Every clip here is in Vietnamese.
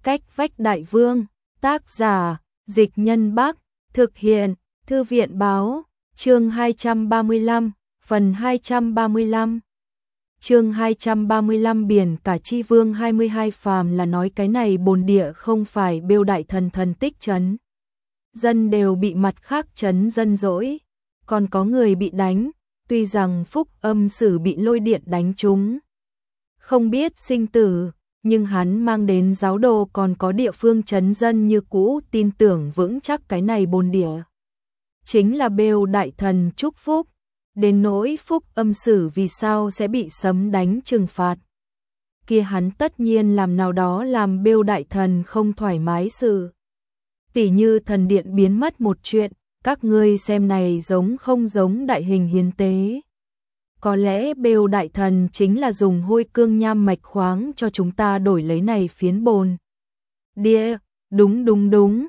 Cách vách đại vương, tác giả, Dịch Nhân Bắc, thực hiện, Thư viện báo, chương 235, phần 235. Chương 235 biển cả chi vương 22 phàm là nói cái này bồn địa không phải bêu đại thần thần tích trấn. Dân đều bị mặt khác trấn dân dỗi, còn có người bị đánh, tuy rằng Phúc Âm Sử bị lôi điện đánh trúng. Không biết sinh tử, nhưng hắn mang đến giáo đồ còn có địa phương trấn dân như cũ tin tưởng vững chắc cái này bồn địa. Chính là bêu đại thần chúc phúc, đến nỗi Phúc Âm Sử vì sao sẽ bị sấm đánh trừng phạt. Kia hắn tất nhiên làm nào đó làm bêu đại thần không thoải mái sự. Tỉ như thần điện biến mất một chuyện, các ngươi xem này giống không giống đại hình hiến tế. Có lẽ bêu đại thần chính là dùng hôi cương nham mạch khoáng cho chúng ta đổi lấy này phiến bồn địa, đúng.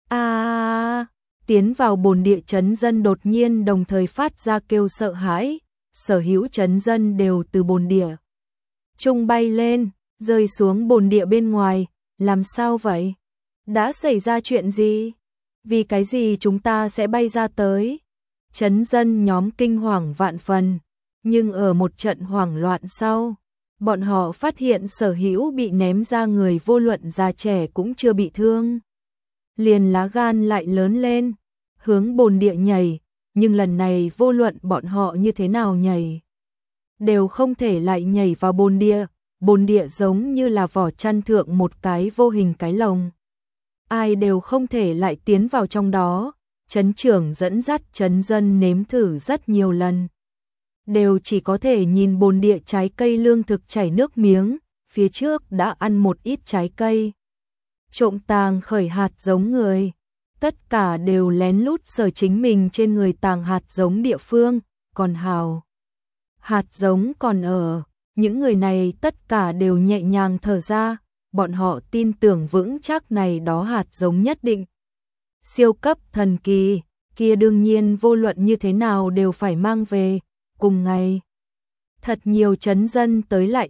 Tiến vào bồn địa trấn dân đột nhiên đồng thời phát ra kêu sợ hãi, sở hữu trấn dân đều từ bồn địa trung bay lên, rơi xuống bồn địa bên ngoài, làm sao vậy? Đã xảy ra chuyện gì? Vì cái gì chúng ta sẽ bay ra tới? Trấn dân nhóm kinh hoàng vạn phần, nhưng ở một trận hoảng loạn sau, bọn họ phát hiện sở hữu bị ném ra người vô luận già trẻ cũng chưa bị thương. Liền lá gan lại lớn lên, hướng bồn địa nhảy, nhưng lần này vô luận bọn họ như thế nào nhảy, đều không thể lại nhảy vào bồn địa giống như là vỏ chăn thượng một cái vô hình cái lồng. Ai đều không thể lại tiến vào trong đó, trấn trưởng dẫn dắt trấn dân nếm thử rất nhiều lần. Đều chỉ có thể nhìn bồn địa trái cây lương thực chảy nước miếng, phía trước đã ăn một ít trái cây. Trộm tàng khởi hạt giống người, tất cả đều lén lút sở chính mình trên người tàng hạt giống địa phương, còn hào. Hạt giống còn ở, những người này tất cả đều nhẹ nhàng thở ra, bọn họ tin tưởng vững chắc này đó hạt giống nhất định. Siêu cấp thần kỳ, kia đương nhiên vô luận như thế nào đều phải mang về, cùng ngày. Thật nhiều trấn dân tới lại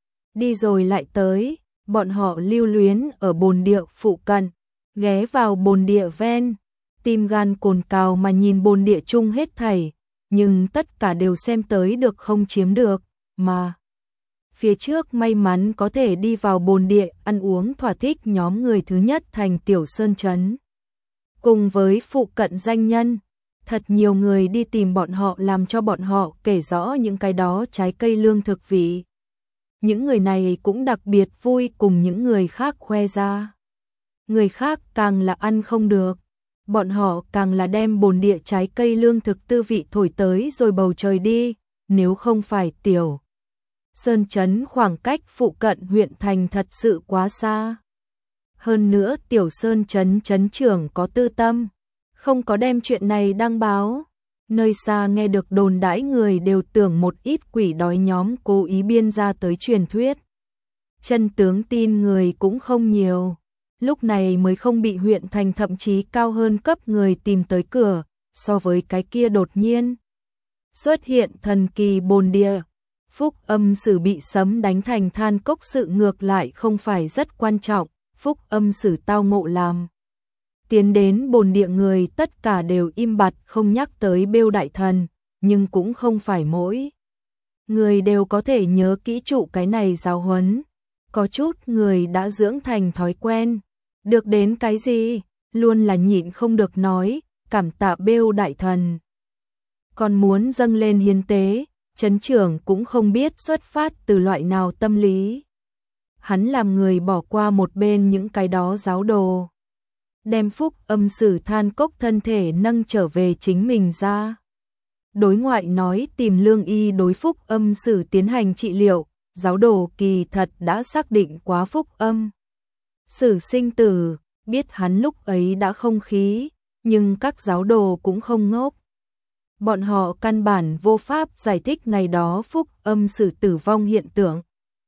đi rồi lại tới, bọn họ lưu luyến ở bồn địa phụ cận, ghé vào bồn địa ven, tim gan cồn cào mà nhìn bồn địa chung hết thảy, nhưng tất cả đều xem tới được không chiếm được, mà phía trước may mắn có thể đi vào bồn địa ăn uống thỏa thích nhóm người thứ nhất thành Tiểu Sơn Trấn. Cùng với phụ cận danh nhân, thật nhiều người đi tìm bọn họ làm cho bọn họ kể rõ những cái đó trái cây lương thực vị. Những người này cũng đặc biệt vui cùng những người khác khoe ra. Người khác càng là ăn không được, bọn họ càng là đem bồn địa trái cây lương thực tư vị thổi tới rồi bầu trời đi, nếu không phải Tiểu Sơn Trấn khoảng cách phụ cận huyện thành thật sự quá xa. Hơn nữa Tiểu Sơn Trấn trấn trưởng có tư tâm, không có đem chuyện này đăng báo. Nơi xa nghe được đồn đãi người đều tưởng một ít quỷ đói nhóm cố ý biên ra tới truyền thuyết. Chân tướng tin người cũng không nhiều, lúc này mới không bị huyện thành thậm chí cao hơn cấp người tìm tới cửa, so với cái kia đột nhiên xuất hiện thần kỳ bồn địa. Phúc Âm Sử bị sấm đánh thành than cốc sự ngược lại không phải rất quan trọng, Phúc Âm Sử tao ngộ làm. Tiến đến bồn địa người tất cả đều im bặt không nhắc tới bêu đại thần, nhưng cũng không phải mỗi người đều có thể nhớ kỹ trụ cái này giáo huấn. Có chút người đã dưỡng thành thói quen, được đến cái gì, luôn là nhịn không được nói, cảm tạ bêu đại thần. Còn muốn dâng lên hiến tế, trấn trưởng cũng không biết xuất phát từ loại nào tâm lý. Hắn làm người bỏ qua một bên những cái đó giáo đồ, đem Phúc Âm Sử than cốc thân thể nâng trở về chính mình ra. Đối ngoại nói tìm lương y đối Phúc Âm Sử tiến hành trị liệu, giáo đồ kỳ thật đã xác định quá Phúc Âm Sử sinh tử, biết hắn lúc ấy đã không khí, nhưng các giáo đồ cũng không ngốc. Bọn họ căn bản vô pháp giải thích ngày đó Phúc Âm Sử tử vong hiện tượng.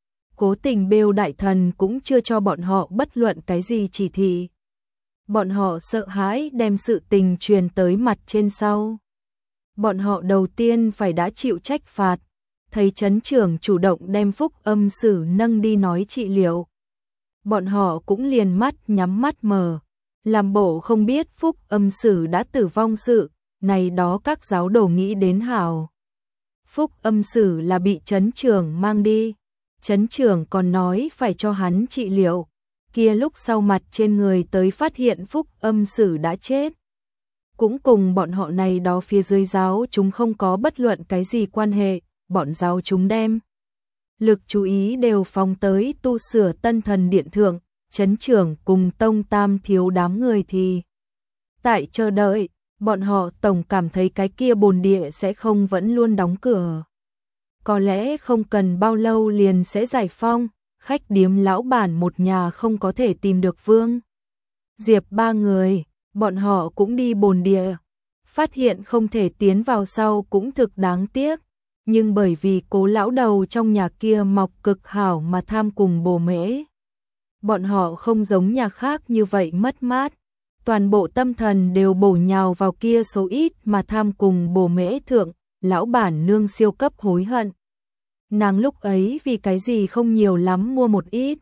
Cố tình bêu đại thần cũng chưa cho bọn họ bất luận cái gì chỉ thị. Bọn họ sợ hãi đem sự tình truyền tới mặt trên sau. Bọn họ đầu tiên phải đã chịu trách phạt, thấy trấn trưởng chủ động đem Phúc Âm Sử nâng đi nói trị liệu. bọn họ cũng liền mắt nhắm mắt mở, làm bộ không biết Phúc Âm Sử đã tử vong sự, này đó các giáo đồ nghĩ đến hảo. Phúc Âm Sử là bị trấn trưởng mang đi, trấn trưởng còn nói phải cho hắn trị liệu, kia lúc sau mặt trên người tới phát hiện Phúc Âm Sử đã chết. Cũng cùng bọn họ này đó phía dưới giáo chúng không có bất luận cái gì quan hệ, bọn giáo chúng đem lực chú ý đều phóng tới tu sửa Tân Thần Điện thượng, trấn trưởng cùng Tông Tam Thiếu đám người thì tại chờ đợi, bọn họ tổng cảm thấy cái kia bồn địa sẽ không vẫn luôn đóng cửa. Có lẽ không cần bao lâu liền sẽ giải phong, khách điếm lão bản một nhà không có thể tìm được Vương Diệp ba người, bọn họ cũng đi bồn địa, phát hiện không thể tiến vào sau cũng thực đáng tiếc, nhưng bởi vì Cố lão đầu trong nhà kia mọc cực hảo mà tham cùng bồ mễ. Bọn họ không giống nhà khác như vậy mất mát, toàn bộ tâm thần đều bổ nhào vào kia số ít mà tham cùng bồ mễ thượng, lão bản nương siêu cấp hối hận. Nàng lúc ấy vì cái gì không nhiều lắm mua một ít.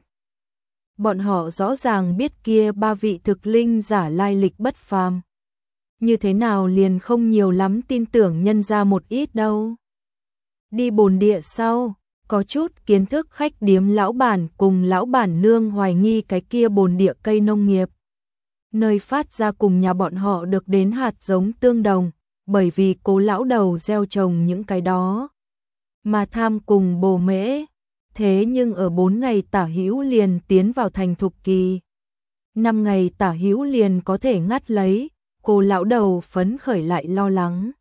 Bọn họ rõ ràng biết kia ba vị thực linh giả lai lịch bất phàm. Như thế nào liền không nhiều lắm tin tưởng nhân ra một ít đâu. Đi bồn địa sau, có chút kiến thức khách điếm lão bản cùng lão bản nương hoài nghi cái kia bồn địa cây nông nghiệp. Nơi phát ra cùng nhà bọn họ được đến hạt giống tương đồng, bởi vì Cố lão đầu gieo trồng những cái đó. Mà tham cùng bồ mễ, thế nhưng ở 4 ngày tả hữu liền tiến vào thành thục kỳ. 5 ngày tả hữu liền có thể ngắt lấy, Cố lão đầu phấn khởi lại lo lắng.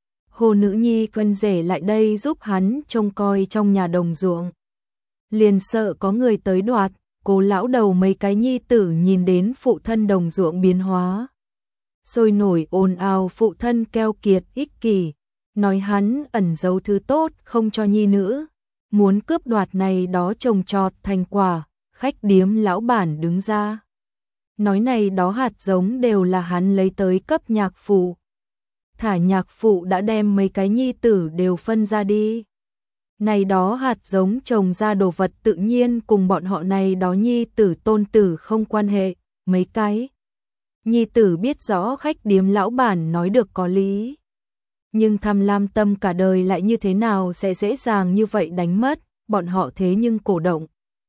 Hồ nữ nhi con rể lại đây giúp hắn trông coi trong nhà đồng ruộng. Liền sợ có người tới đoạt, Cố lão đầu mấy cái nhi tử nhìn đến phụ thân đồng ruộng biến hóa. Sôi nổi ồn ào phụ thân keo kiệt ích kỷ, nói hắn ẩn giấu thứ tốt không cho nhi nữ, muốn cướp đoạt này đó trồng trọt thành quả, khách điếm lão bản đứng ra. Nói này đó hạt giống đều là hắn lấy tới cấp nhạc phụ. Thả nhạc phụ đã đem mấy cái nhi tử đều phân ra đi. Này đó hạt giống trồng ra đồ vật tự nhiên cùng bọn họ này đó nhi tử tôn tử không quan hệ, mấy cái. Nhi tử biết rõ khách điếm lão bản nói được có lý. Nhưng tham lam tâm cả đời lại như thế nào sẽ dễ dàng như vậy đánh mất, bọn họ thế nhưng cổ động.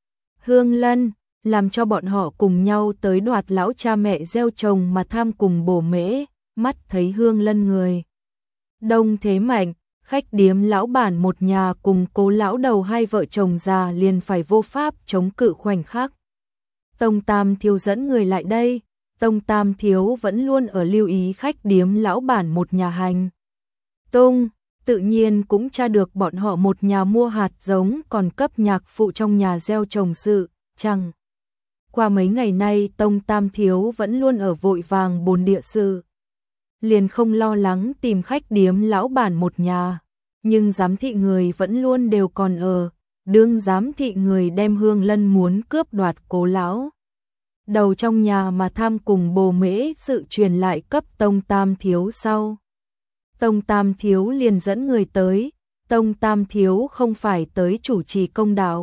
Hương Lân, làm cho bọn họ cùng nhau tới đoạt lão cha mẹ gieo trồng mà tham cùng bổ mễ, mắt thấy Hương Lân người. Đông thế mạnh, khách điếm lão bản một nhà cùng Cố lão đầu hai vợ chồng già liền phải vô pháp chống cự khoảnh khắc. Tông Tam Thiếu dẫn người lại đây, Tông Tam Thiếu vẫn luôn ở lưu ý khách điếm lão bản một nhà hành. Tung, tự nhiên cũng tra được bọn họ một nhà mua hạt giống còn cấp nhạc phụ trong nhà gieo trồng sự, chẳng. Qua mấy ngày nay Tông Tam Thiếu vẫn luôn ở vội vàng bồn địa sự. Liền không lo lắng tìm khách điếm lão bản một nhà, nhưng giám thị người vẫn luôn đều còn ở, đương giám thị người đem Hương Lân muốn cướp đoạt Cố lão đầu trong nhà mà tham cùng bồ mễ sự truyền lại cấp Tông Tam Thiếu sau. Tông Tam Thiếu liền dẫn người tới, Tông Tam Thiếu không phải tới chủ trì công đạo.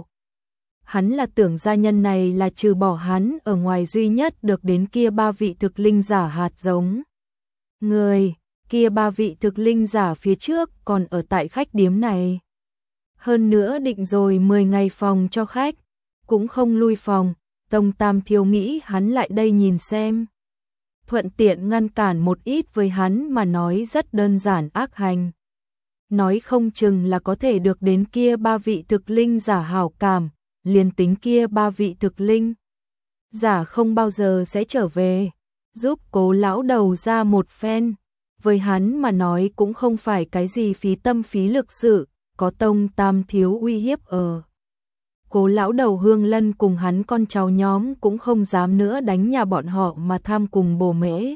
Hắn là tưởng gia nhân này là trừ bỏ hắn ở ngoài duy nhất được đến kia ba vị thực linh giả hạt giống. Người, kia ba vị thực linh giả phía trước còn ở tại khách điếm này. Hơn nữa định rồi 10 ngày phòng cho khách, cũng không lui phòng, Tông Tam Thiếu nghĩ hắn lại đây nhìn xem. Thuận tiện ngăn cản một ít với hắn mà nói rất đơn giản ác hành. Nói không chừng là có thể được đến kia ba vị thực linh giả hảo cảm, liền tính kia ba vị thực linh giả không bao giờ sẽ trở về, giúp Cố lão đầu ra một phen. Với hắn mà nói cũng không phải cái gì phí tâm phí lực sự, có Tông Tam Thiếu uy hiếp ở. Cố lão đầu Hương Lân cùng hắn con cháu nhóm cũng không dám nữa đánh nhà bọn họ mà tham cùng bồ mễ.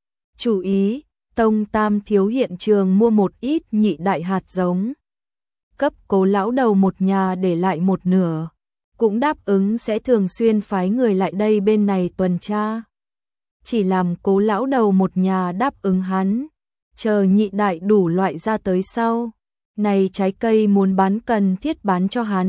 Chú ý, Tông Tam Thiếu hiện trường mua một ít nhị đại hạt giống. Cấp Cố lão đầu một nhà để lại một nửa, cũng đáp ứng sẽ thường xuyên phái người lại đây bên này tuần tra. Chỉ làm Cố lão đầu một nhà đáp ứng hắn, chờ nhị đại đủ loại ra tới sau. Này trái cây muốn bán cần thiết bán cho hắn.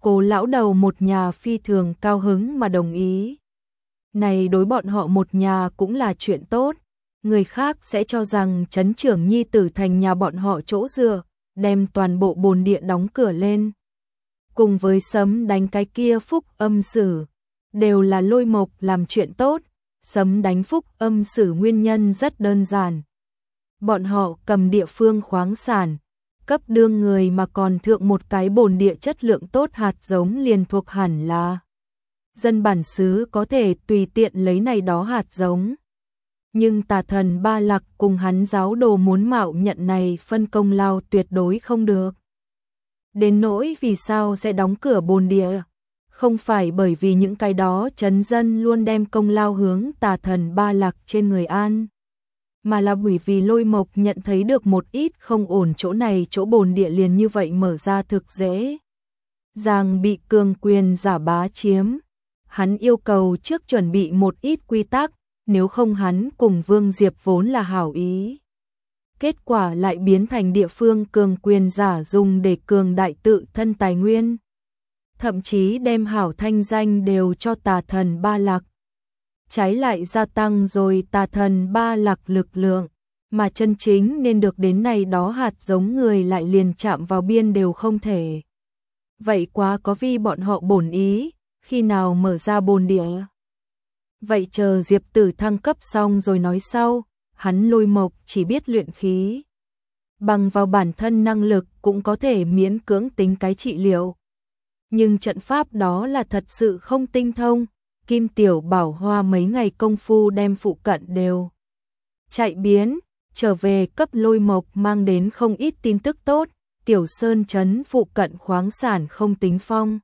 Cố lão đầu một nhà phi thường cao hứng mà đồng ý. Này đối bọn họ một nhà cũng là chuyện tốt, người khác sẽ cho rằng trấn trưởng nhi tử thành nhà bọn họ chỗ dựa, đem toàn bộ bồn địa đóng cửa lên. Cùng với Sấm đánh cái kia phúc âm sử, đều là Lôi Mộc làm chuyện tốt, Sấm đánh phúc âm sử nguyên nhân rất đơn giản. Bọn họ cầm địa phương khoáng sản, cấp đương người mà còn thượng một cái bồn địa chất lượng tốt hạt giống liền thuộc hẳn là dân bản xứ có thể tùy tiện lấy này đó hạt giống. Nhưng Tà Thần Ba Lạc cùng hắn giáo đồ muốn mạo nhận này phân công lao tuyệt đối không được. Đến nỗi vì sao sẽ đóng cửa bồn địa, không phải bởi vì những cái đó trấn dân luôn đem công lao hướng Tà Thần Ba Lạc trên người an, mà là bởi vì Lôi Mộc nhận thấy được một ít không ổn chỗ này, chỗ bồn địa liền như vậy mở ra thực dễ dàng bị cường quyền giả bá chiếm. Hắn yêu cầu trước chuẩn bị một ít quy tắc, nếu không hắn cùng Vương Diệp vốn là hảo ý. Kết quả lại biến thành địa phương cường quyền giả dùng để cường đại tự thân tài nguyên. Thậm chí đem hảo thanh danh đều cho Tà Thần Ba Lạc. Trái lại gia tăng rồi Tà Thần Ba Lạc lực lượng, mà chân chính nên được đến này đó hạt giống người lại liền chạm vào biên đều không thể. Vậy quá có vi bọn họ bổn ý, khi nào mở ra bồn địa. Vậy chờ Diệp Tử thăng cấp xong rồi nói sau, hắn Lôi Mộc chỉ biết luyện khí. Bằng vào bản thân năng lực cũng có thể miễn cưỡng tính cái trị liệu. Nhưng trận pháp đó là thật sự không tinh thông, Kim Tiểu Bảo hoa mấy ngày công phu đem phụ cận đều chạy biến, trở về cấp Lôi Mộc mang đến không ít tin tức tốt, Tiểu Sơn trấn phụ cận khoáng sản không tính phong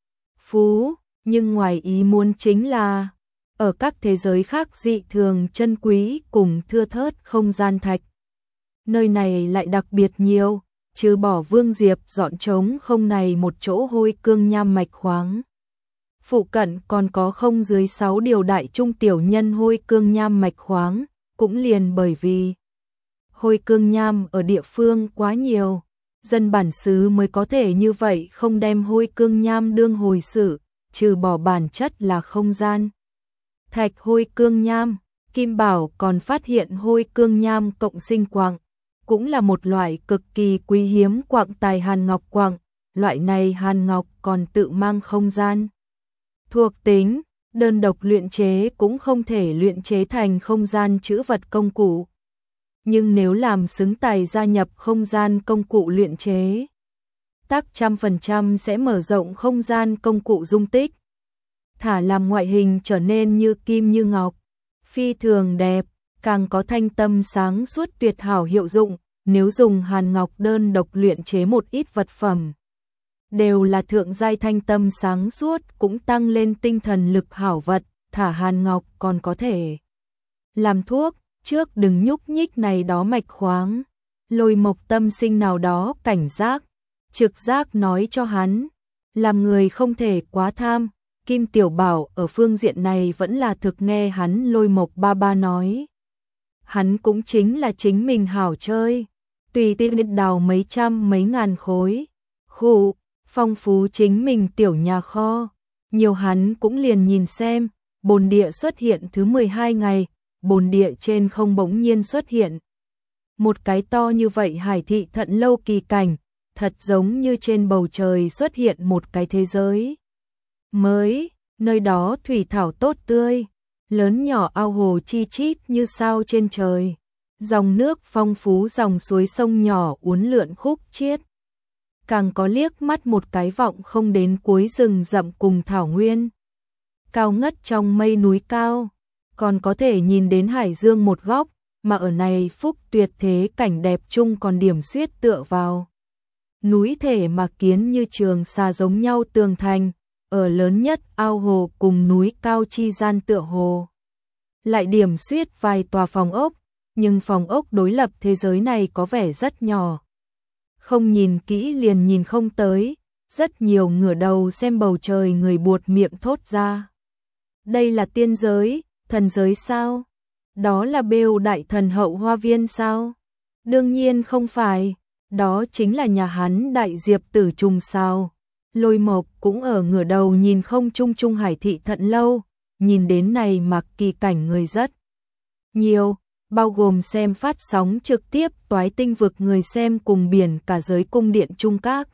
phú, nhưng ngoài ý muốn chính là ở các thế giới khác dị thường chân quý cùng thưa thớt không gian thạch. Nơi này lại đặc biệt nhiều, trừ bỏ Vương Diệp dọn trống không này một chỗ hôi cương nham mạch khoáng. Phụ cận còn có không dưới 6 điều đại trung tiểu nhân hôi cương nham mạch khoáng, cũng liền bởi vì hôi cương nham ở địa phương quá nhiều, dân bản xứ mới có thể như vậy không đem hôi cương nham đương hồi sự, trừ bỏ bản chất là không gian thạch hôi cương nham. Kim Bảo còn phát hiện hôi cương nham cộng sinh quặng, cũng là một loại cực kỳ quý hiếm quặng tài hàn ngọc quặng, loại này hàn ngọc còn tự mang không gian thuộc tính, đơn độc luyện chế cũng không thể luyện chế thành không gian trữ vật công cụ. Nhưng nếu làm xứng tài gia nhập không gian công cụ luyện chế, tác 100% sẽ mở rộng không gian công cụ dung tích, thả làm ngoại hình trở nên như kim như ngọc, phi thường đẹp, càng có thanh tâm sáng suốt tuyệt hảo hiệu dụng. Nếu dùng hàn ngọc đơn độc luyện chế một ít vật phẩm, đều là thượng giai thanh tâm sáng suốt, cũng tăng lên tinh thần lực hảo vật, thả hàn ngọc còn có thể làm thuốc, trước đừng nhúc nhích này đó mạch khoáng. Lôi Mộc tâm sinh nào đó cảnh giác, trực giác nói cho hắn, làm người không thể quá tham. Kim Tiểu Bảo ở phương diện này vẫn là thực nghe hắn Lôi Mộc ba ba nói. Hắn cũng chính là chính mình hảo chơi, tùy tiện đào mấy trăm mấy ngàn khối, khụ, phong phú chính mình tiểu nhà kho. Nhiều hắn cũng liền nhìn xem, bồn địa xuất hiện thứ 12 ngày, bồn địa trên không bỗng nhiên xuất hiện một cái to như vậy hải thị thận lâu kỳ cảnh, thật giống như trên bầu trời xuất hiện một cái thế giới mới, nơi đó thủy thảo tốt tươi, lớn nhỏ ao hồ chi chít như sao trên trời, dòng nước phong phú, dòng suối sông nhỏ uốn lượn khúc chiết. Càng có liếc mắt một cái vọng không đến cuối rừng rậm cùng thảo nguyên. Cao ngất trong mây núi cao, còn có thể nhìn đến hải dương một góc, mà ở này phúc tuyệt thế cảnh đẹp chung còn điểm xuyết tựa vào núi thể mà kiến như trường xà giống nhau tường thành, ở lớn nhất ao hồ cùng núi cao chi gian tựa hồ. Lại điểm xuyết vài tòa phòng ốc, nhưng phòng ốc đối lập thế giới này có vẻ rất nhỏ. Không nhìn kỹ liền nhìn không tới, rất nhiều ngửa đầu xem bầu trời người buột miệng thốt ra. Đây là tiên giới, thần giới sao? Đó là Bêu đại thần hậu hoa viên sao? Đương nhiên không phải, đó chính là nhà hắn Đại Diệp Tử Trùng sao? Lôi Mộc cũng ở ngửa đầu nhìn không trung trung Hải thị thận lâu, nhìn đến này mặc kỳ cảnh người rất nhiều, bao gồm xem phát sóng trực tiếp Toái Tinh vực người xem cùng biển cả giới cung điện trung các.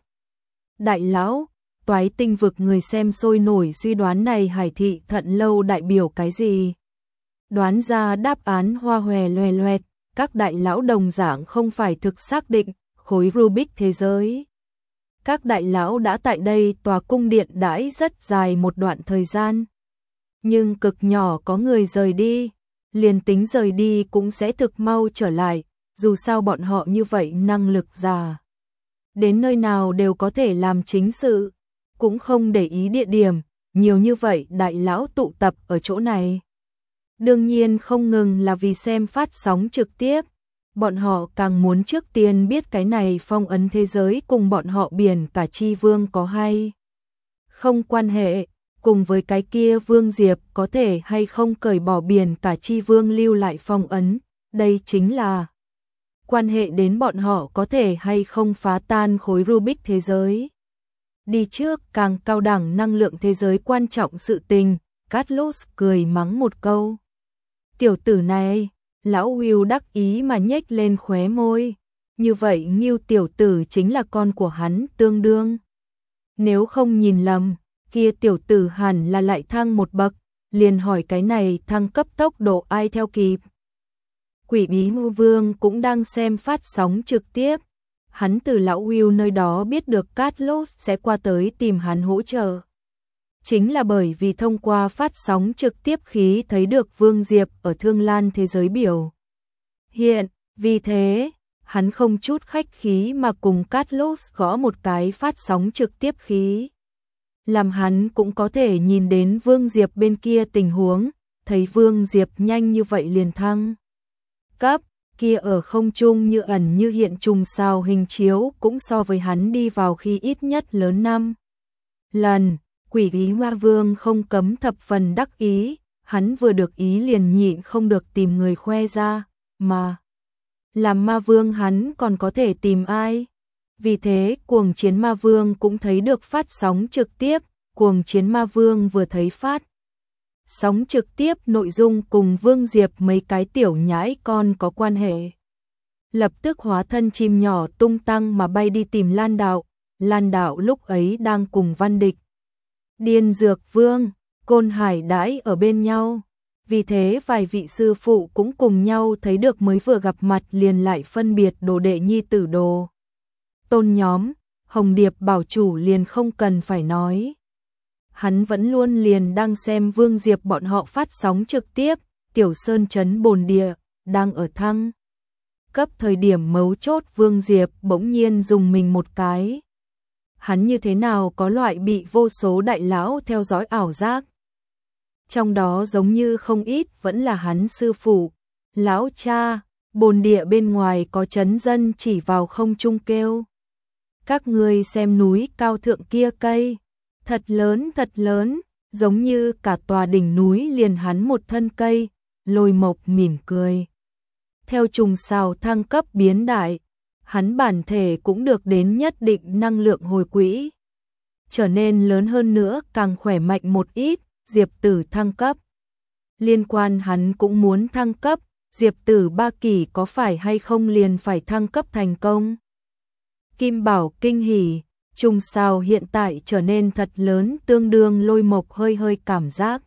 Đại lão, Toái Tinh vực người xem sôi nổi suy đoán này Hải thị thận lâu đại biểu cái gì. Đoán ra đáp án hoa hòe loè loẹt, các đại lão đồng dạng không phải thực xác định, khối Rubik thế giới. Các đại lão đã tại đây tòa cung điện đãi rất dài một đoạn thời gian. Nhưng cực nhỏ có người rời đi, liền tính rời đi cũng sẽ thực mau trở lại, dù sao bọn họ như vậy năng lực già. Đến nơi nào đều có thể làm chính sự, cũng không để ý địa điểm, nhiều như vậy đại lão tụ tập ở chỗ này. Đương nhiên không ngừng là vì xem phát sóng trực tiếp, bọn họ càng muốn trước tiên biết cái này phong ấn thế giới cùng bọn họ biển cả chi vương có hay không quan hệ, cùng với cái kia Vương Diệp có thể hay không cởi bỏ biển cả chi vương lưu lại phong ấn, đây chính là quan hệ đến bọn họ có thể hay không phá tan khối Rubik thế giới. Đi trước càng cao đẳng năng lượng thế giới quan trọng sự tình, Carlos cười mắng một câu. Tiểu tử này, lão Will đắc ý mà nhếch lên khóe môi, như vậy Ngưu tiểu tử chính là con của hắn tương đương. Nếu không nhìn lầm, kia tiểu tử hẳn là lại thăng một bậc, liền hỏi cái này thăng cấp tốc độ ai theo kịp. Quỷ bí Ngưu Vương cũng đang xem phát sóng trực tiếp, hắn từ lão Will nơi đó biết được Carlos sẽ qua tới tìm hắn hỗ trợ. Chính là bởi vì thông qua phát sóng trực tiếp khí thấy được Vương Diệp ở Thương Lan thế giới biểu hiện, vì thế, hắn không chút khách khí mà cùng Carlos gõ một cái phát sóng trực tiếp khí. Làm hắn cũng có thể nhìn đến Vương Diệp bên kia tình huống, thấy Vương Diệp nhanh như vậy liền thăng cấp, kia ở không trung như ẩn như hiện trùng sao hình chiếu cũng so với hắn đi vào khi ít nhất lớn 5 lần. Quỷ bí Ma Vương không cấm thập phần đắc ý, hắn vừa được ý liền nhịn không được tìm người khoe ra, mà làm Ma Vương hắn còn có thể tìm ai. Vì thế Cuồng Chiến Ma Vương cũng thấy được phát sóng trực tiếp, Cuồng Chiến Ma Vương vừa thấy phát sóng trực tiếp nội dung cùng Vương Diệp mấy cái tiểu nhãi con có quan hệ. Lập tức hóa thân chim nhỏ tung tăng mà bay đi tìm Lan Đạo, Lan Đạo lúc ấy đang cùng Văn Địch, Điên Dược Vương, Côn Hải đãi ở bên nhau. Vì thế vài vị sư phụ cũng cùng nhau thấy được mới vừa gặp mặt liền lại phân biệt đồ đệ nhi tử đồ tôn nhóm, Hồng Điệp bảo chủ liền không cần phải nói. Hắn vẫn luôn liền đang xem Vương Diệp bọn họ phát sóng trực tiếp, Tiểu Sơn Trấn Bồn Địa, đang ở thăng cấp thời điểm mấu chốt Vương Diệp bỗng nhiên dùng mình một cái. Hắn như thế nào có loại bị vô số đại lão theo dõi ảo giác. Trong đó giống như không ít vẫn là hắn sư phụ, lão cha, Bồn Địa bên ngoài có trấn dân chỉ vào không trung kêu. Các ngươi xem núi cao thượng kia cây, thật lớn, giống như cả tòa đỉnh núi liền hắn một thân cây, Lôi Mộc mỉm cười. Theo trùng sao thăng cấp biến đại, hắn bản thể cũng được đến nhất định năng lượng hồi quỹ, trở nên lớn hơn nữa càng khỏe mạnh một ít. Diệp Tử thăng cấp. Liên quan hắn cũng muốn thăng cấp, Diệp Tử 3 kỳ có phải hay không liền phải thăng cấp thành công. Kim Bảo kinh hỉ, trùng sao hiện tại trở nên thật lớn tương đương Lôi Mộc hơi cảm giác.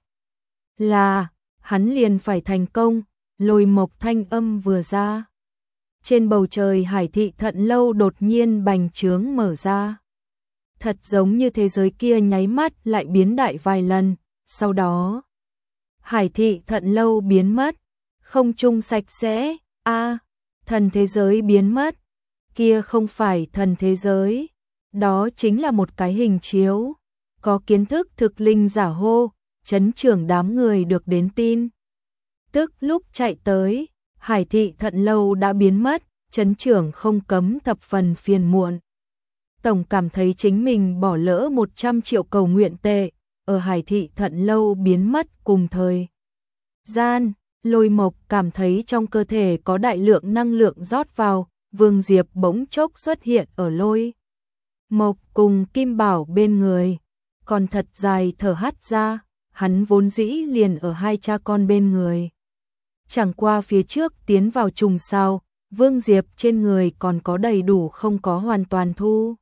Là, hắn liền phải thành công, Lôi Mộc thanh âm vừa ra. Trên bầu trời Hải thị thận lâu đột nhiên bành trướng mở ra. Thật giống như thế giới kia nháy mắt lại biến đại vài lần. Sau đó, Hải thị thận lâu biến mất, không trung sạch sẽ, thần thế giới biến mất, kia không phải thần thế giới, đó chính là một cái hình chiếu, có kiến thức thực linh giả hô, trấn trưởng đám người được đến tin. Tức lúc chạy tới, Hải thị thận lâu đã biến mất, trấn trưởng không cấm thập phần phiền muộn. Tổng cảm thấy chính mình bỏ lỡ 100 triệu cầu nguyện tệ. Ở Hải thị thận lâu biến mất cùng thời gian, Lôi Mộc cảm thấy trong cơ thể có đại lượng năng lượng rót vào, Vương Diệp bỗng chốc xuất hiện ở Lôi Mộc cùng Kim Bảo bên người, còn thật dài thở hắt ra, hắn vốn dĩ liền ở hai cha con bên người. Chẳng qua phía trước tiến vào trùng sao, Vương Diệp trên người còn có đầy đủ không có hoàn toàn thu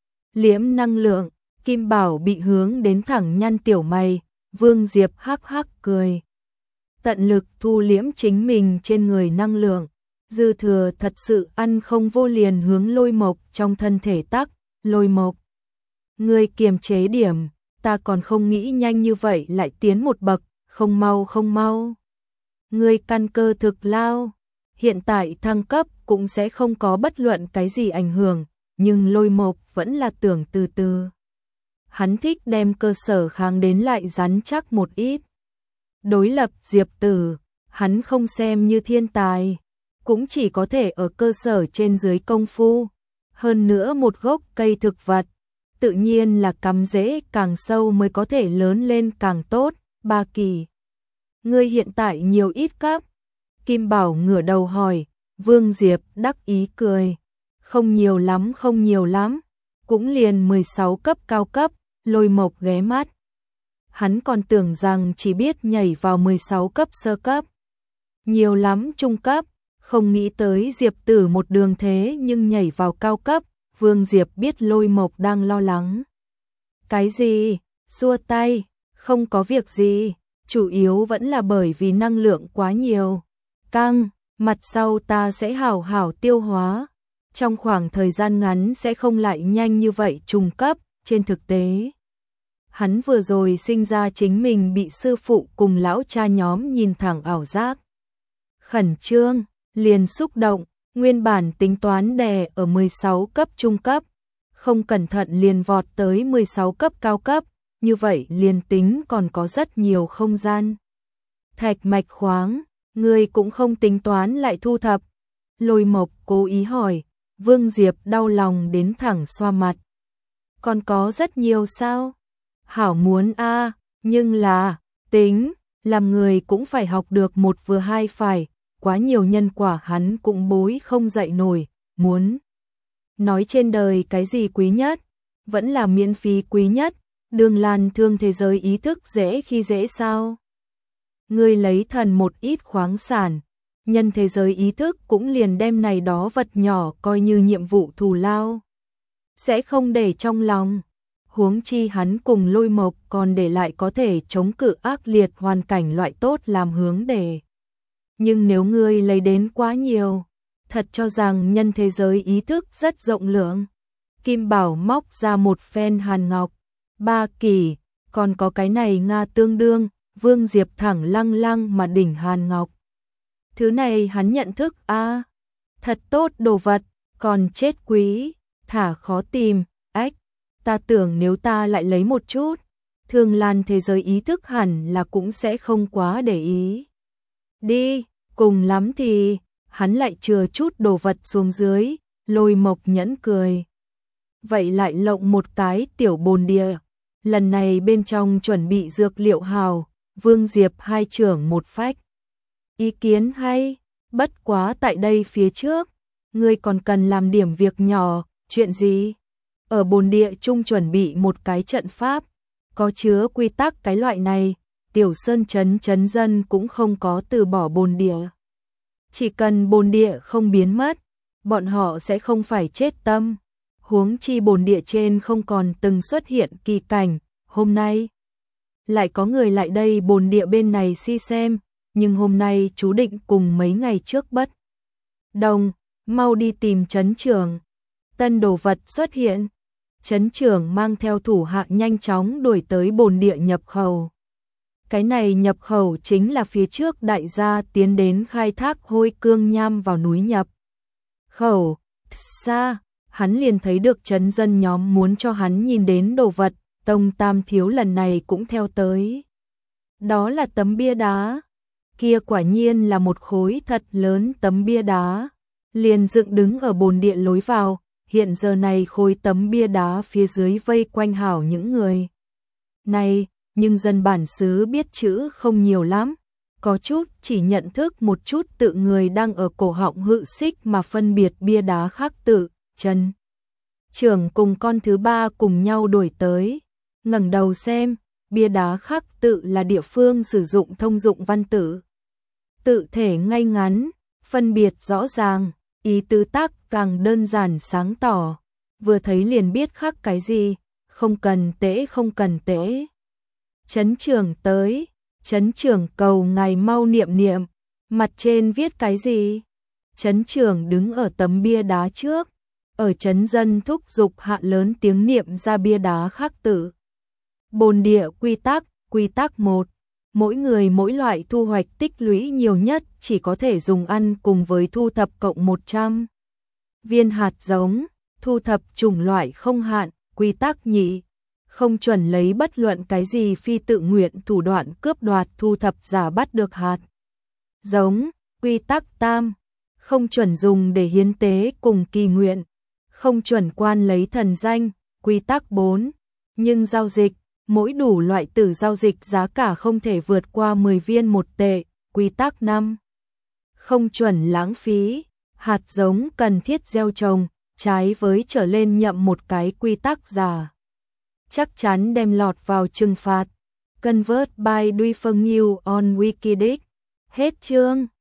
liễm năng lượng, Kim Bảo bị hướng đến thẳng nhăn tiểu mày, Vương Diệp hắc hắc cười. Tận lực thu liễm chính mình trên người năng lượng, dư thừa thật sự ăn không vô liền hướng Lôi Mộc trong thân thể tắc, Lôi Mộc. Ngươi kiềm chế điểm, ta còn không nghĩ nhanh như vậy lại tiến một bậc, không mau. Ngươi căn cơ thực lao, hiện tại thăng cấp cũng sẽ không có bất luận cái gì ảnh hưởng, nhưng Lôi Mộc vẫn là tưởng từ từ. Hắn thích đem cơ sở kháng đến lại rắn chắc một ít. Đối lập Diệp Tử, hắn không xem như thiên tài, cũng chỉ có thể ở cơ sở trên dưới công phu. Hơn nữa một gốc cây thực vật, tự nhiên là cắm rễ càng sâu mới có thể lớn lên càng tốt. Ba Kỳ, ngươi hiện tại nhiều ít cấp? Kim Bảo ngửa đầu hỏi, Vương Diệp đắc ý cười. Không nhiều lắm, cũng liền 16 cấp cao cấp. Lôi Mộc ghé mắt. Hắn còn tưởng rằng chỉ biết nhảy vào 16 cấp sơ cấp. Nhiều lắm trung cấp, không nghĩ tới Diệp Tử một đường thế nhưng nhảy vào cao cấp. Vương Diệp biết Lôi Mộc đang lo lắng. Cái gì? Xua tay, không có việc gì, chủ yếu vẫn là bởi vì năng lượng quá nhiều. Căng, mặt sau ta sẽ hảo hảo tiêu hóa. Trong khoảng thời gian ngắn sẽ không lại nhanh như vậy trùng cấp. Trên thực tế, hắn vừa rồi sinh ra chính mình bị sư phụ cùng lão cha nhóm nhìn thẳng ảo giác. Khẩn trương, liền xúc động, nguyên bản tính toán đè ở 16 cấp trung cấp, không cẩn thận liền vọt tới 16 cấp cao cấp, như vậy liền tính còn có rất nhiều không gian. Thạch mạch khoáng, ngươi cũng không tính toán lại thu thập. Lôi Mộc cố ý hỏi, Vương Diệp đau lòng đến thẳng xoa mặt. Còn có rất nhiều sao? Hảo muốn a, nhưng là, tính, làm người cũng phải học được một vừa hai phải, quá nhiều nhân quả hắn cũng bối không dậy nổi, muốn. Nói trên đời cái gì quý nhất, vẫn là miễn phí quý nhất, Đường Lan thương thế giới ý thức dễ khi dễ sao? Ngươi lấy thần một ít khoáng sản, nhân thế giới ý thức cũng liền đem này đó vật nhỏ coi như nhiệm vụ thù lao. Sẽ không để trong lòng, huống chi hắn cùng Lôi Mộc còn để lại có thể chống cự ác liệt hoàn cảnh loại tốt làm hướng để. Nhưng nếu ngươi lấy đến quá nhiều, thật cho rằng nhân thế giới ý thức rất rộng lượng. Kim Bảo móc ra một phen hàn ngọc, Ba Kỳ, còn có cái này Nga tương đương, Vương Diệp thẳng lăng mà đỉnh hàn ngọc. Thứ này hắn nhận thức a, thật tốt đồ vật, còn chết quý. Thả khó tìm, ách, ta tưởng nếu ta lại lấy một chút, Thương Lan thế giới ý thức hẳn là cũng sẽ không quá để ý. Đi, cùng lắm thì, hắn lại chừa chút đồ vật xuống dưới, Lôi Mộc nhẫn cười. Vậy lại lộng một cái tiểu bồn địa, lần này bên trong chuẩn bị dược liệu hào, Vương Diệp hai trưởng một phách. Ý kiến hay, bất quá tại đây phía trước, ngươi còn cần làm điểm việc nhỏ. Chuyện gì? Ở bồn địa chung chuẩn bị một cái trận pháp, có chứa quy tắc cái loại này, Tiểu Sơn trấn dân cũng không có từ bỏ bồn địa. Chỉ cần bồn địa không biến mất, bọn họ sẽ không phải chết tâm. Huống chi bồn địa trên không còn từng xuất hiện kỳ cảnh, hôm nay lại có người lại đây bồn địa bên này si xem, nhưng hôm nay chú định cùng mấy ngày trước bất đồng, mau đi tìm trấn trưởng. Tân đồ vật xuất hiện, trấn trưởng mang theo thủ hạ nhanh chóng đuổi tới bồn địa nhập khẩu. Cái này nhập khẩu chính là phía trước đại gia tiến đến khai thác hôi cương nham vào núi nhập khẩu. Xa, hắn liền thấy được trấn dân nhóm muốn cho hắn nhìn đến đồ vật, Tông Tam Thiếu lần này cũng theo tới. Đó là tấm bia đá, kia quả nhiên là một khối thật lớn tấm bia đá, liền dựng đứng ở bồn địa lối vào. Hiện giờ này khối tấm bia đá phía dưới vây quanh hảo những người này, nhưng dân bản xứ biết chữ không nhiều lắm, có chút chỉ nhận thức một chút tự người đang ở cổ họng hự xích mà phân biệt bia đá khác tự, chân. trưởng cùng con thứ ba cùng nhau đuổi tới, ngẩng đầu xem, bia đá khắc tự là địa phương sử dụng thông dụng văn tự. Tự thể ngay ngắn, phân biệt rõ ràng, ý tứ tác càng đơn giản sáng tỏ, vừa thấy liền biết khắc cái gì, không cần tễ. Trấn trưởng tới, trấn trưởng cầu ngài mau niệm, mặt trên viết cái gì? Trấn trưởng đứng ở tấm bia đá trước, ở trấn dân thúc giục hạ lớn tiếng niệm ra bia đá khắc tự. Bồn địa quy tắc 1. Mỗi người mỗi loại thu hoạch tích lũy nhiều nhất chỉ có thể dùng ăn cùng với thu thập cộng 100 viên hạt giống, thu thập chủng loại không hạn. Quy tắc nhị, không chuẩn lấy bất luận cái gì phi tự nguyện thủ đoạn cướp đoạt thu thập giả bắt được hạt giống. Quy tắc tam, không chuẩn dùng để hiến tế cùng kỳ nguyện, không chuẩn quan lấy thần danh. Quy tắc 4, nhưng giao dịch, mỗi đủ loại tử giao dịch giá cả không thể vượt qua 10 viên 1 tệ. Quy tắc 5, không chuẩn lãng phí, hạt giống cần thiết gieo trồng, trái với trở lên nhậm một cái quy tắc giả, chắc chắn đem lọt vào trừng phạt. Convert by Duy Phương Nhiêu on Wikileaks. Hết chương.